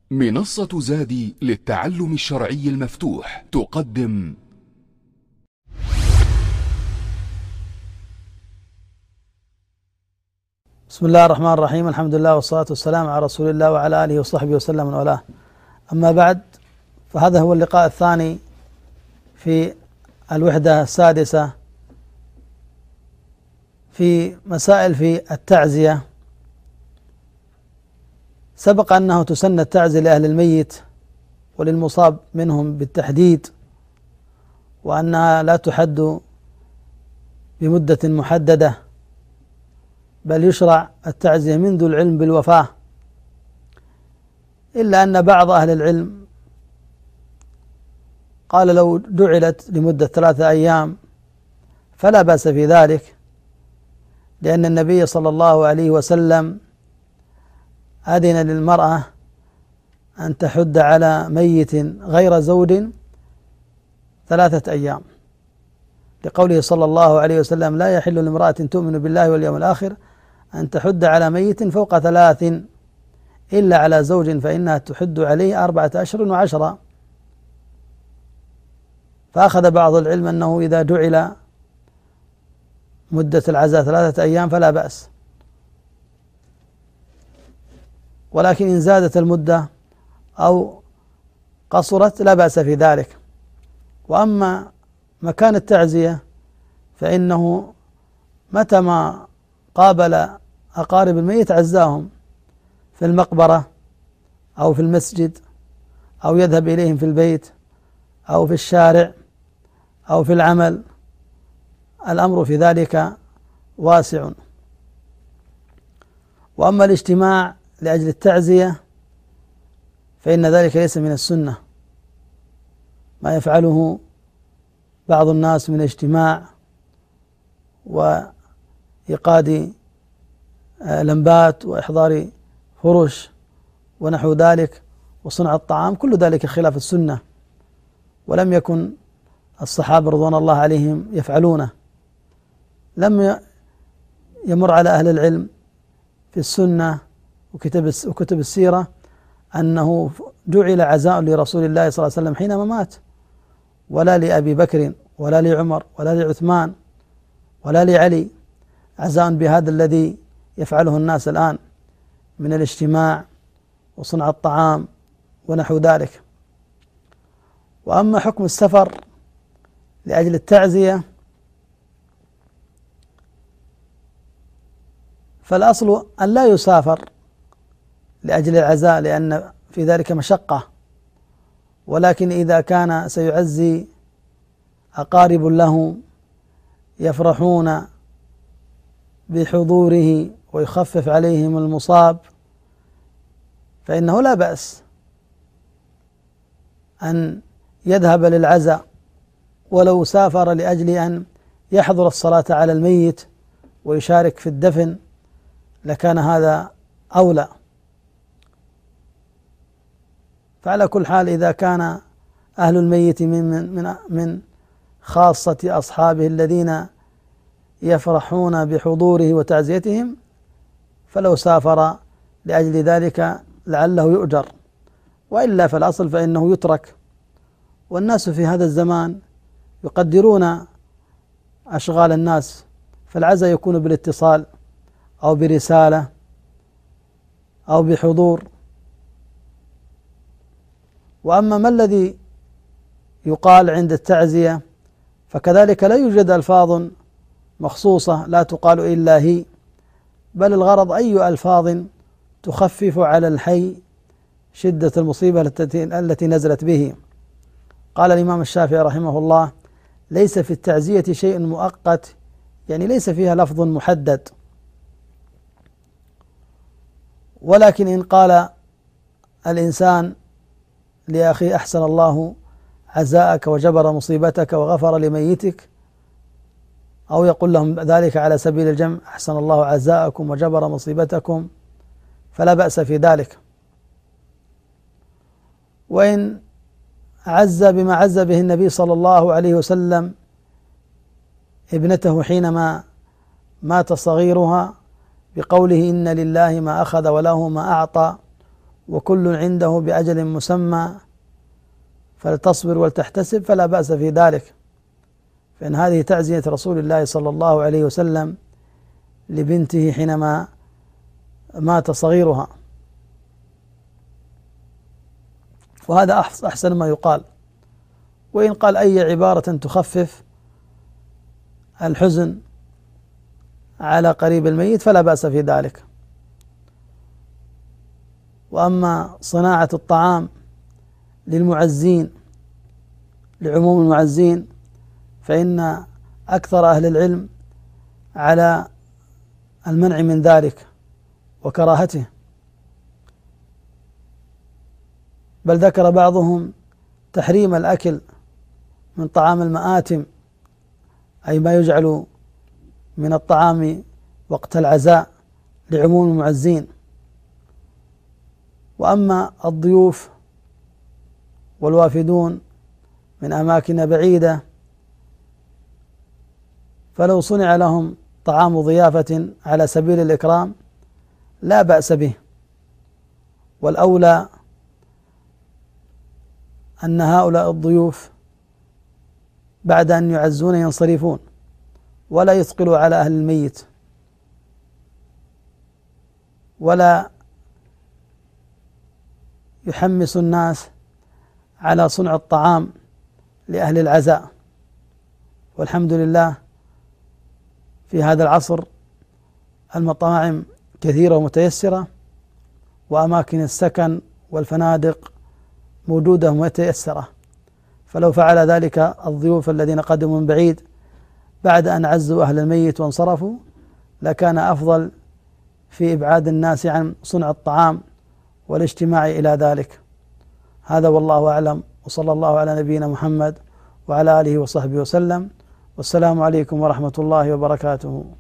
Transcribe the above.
منصة زادي للتعلم الشرعي المفتوح تقدم بسم الله الرحمن الرحيم. الحمد لله والصلاة والسلام على رسول الله وعلى آله وصحبه وسلم من والاه. أما بعد، فهذا هو اللقاء الثاني في الوحدة السادسة في مسائل في التعزية. سبق أنه تسن التعزية لأهل الميت وللمصاب منهم بالتحديد، وأنها لا تحد بمدة محددة، بل يشرع التعزية منذ العلم بالوفاة، إلا أن بعض أهل العلم قال لو جعلت لمدة 3 أيام فلا بأس في ذلك، لأن النبي صلى الله عليه وسلم أذن للمرأة أن تحد على ميت غير زوج 3 أيام، لقوله صلى الله عليه وسلم: لا يحل لامرأة تؤمن بالله واليوم الآخر أن تحد على ميت فوق 3 إلا على زوج فإنها تحد عليه 4 أشهر و10. فأخذ بعض العلم أنه إذا جعل مدة العزاء 3 أيام فلا بأس، ولكن إن زادت المدة أو قصرت لا بأس في ذلك. وأما مكان التعزية فإنه متى ما قابل أقارب الميت عزاهم في المقبرة أو في المسجد أو يذهب إليهم في البيت أو في الشارع أو في العمل، الأمر في ذلك واسع. وأما الاجتماع لأجل التعزية فإن ذلك ليس من السنة، ما يفعله بعض الناس من اجتماع وإيقاد لمبات وإحضار فرش ونحو ذلك وصنع الطعام، كل ذلك خلاف السنة، ولم يكن الصحابة رضوان الله عليهم يفعلونه. لم يمر على أهل العلم في السنة وكتب السيرة أنه جعل عزاء لرسول الله صلى الله عليه وسلم حينما مات، ولا لأبي بكر ولا لعمر ولا لعثمان ولا لعلي عزاء بهذا الذي يفعله الناس الآن من الاجتماع وصنع الطعام ونحو ذلك. وأما حكم السفر لأجل التعزية فالأصل أن لا يسافر لأجل العزاء، لأن في ذلك مشقة، ولكن إذا كان سيعزي أقارب له يفرحون بحضوره ويخفف عليهم المصاب فإنه لا بأس أن يذهب للعزاء، ولو سافر لأجل أن يحضر الصلاة على الميت ويشارك في الدفن لكان هذا أولى. فعلى كل حال، إذا كان أهل الميت من خاصة أصحابه الذين يفرحون بحضوره وتعزيتهم فلو سافر لأجل ذلك لعله يؤجر، وإلا فالأصل فإنه يترك. والناس في هذا الزمان يقدرون أشغال الناس، فالعزاء يكون بالاتصال أو برسالة أو بحضور. وأما ما الذي يقال عند التعزية فكذلك لا يوجد ألفاظ مخصوصة لا تقال إلا هي، بل الغرض أي ألفاظ تخفف على الحي شدة المصيبة التي نزلت به. قال الإمام الشافعي رحمه الله: ليس في التعزية شيء مؤقت، يعني ليس فيها لفظ محدد، ولكن إن قال الإنسان لأخي أحسن الله عزاءك وجبر مصيبتك وغفر لميتك، أو يقول لهم ذلك على سبيل الجمع: أحسن الله عزاءكم وجبر مصيبتكم، فلا بأس في ذلك. وإن عز بما عز به النبي صلى الله عليه وسلم ابنته حينما مات صغيرها بقوله: إن لله ما أخذ وله ما أعطى وكل عنده بأجل مسمى فلتصبر ولتحتسب فلا بأس في ذلك، فإن هذه تعزية رسول الله صلى الله عليه وسلم لبنته حينما مات صغيرها، وهذا أحسن ما يقال. وإن قال أي عبارة تخفف الحزن على قريب الميت فلا بأس في ذلك. وأما صناعة الطعام للمعزين لعموم المعزين فإن أكثر أهل العلم على المنع من ذلك وكراهته، بل ذكر بعضهم تحريم الأكل من طعام المآتم، أي ما يجعل من الطعام وقت العزاء لعموم المعزين. وأما الضيوف والوافدون من أماكن بعيدة فلو صنع لهم طعام ضيافة على سبيل الإكرام لا بأس به، والأولى أن هؤلاء الضيوف بعد أن يعزون ينصرفون ولا يثقلوا على أهل الميت ولا يحمس الناس على صنع الطعام لأهل العزاء. والحمد لله في هذا العصر المطاعم كثيرة ومتيسرة، وأماكن السكن والفنادق موجودة ومتيسرة، فلو فعل ذلك الضيوف الذين قدموا من بعيد بعد أن عزوا أهل الميت وانصرفوا لكان أفضل في إبعاد الناس عن صنع الطعام والاجتماع إلى ذلك. هذا والله أعلم، وصلى الله على نبينا محمد وعلى آله وصحبه وسلم، والسلام عليكم ورحمة الله وبركاته.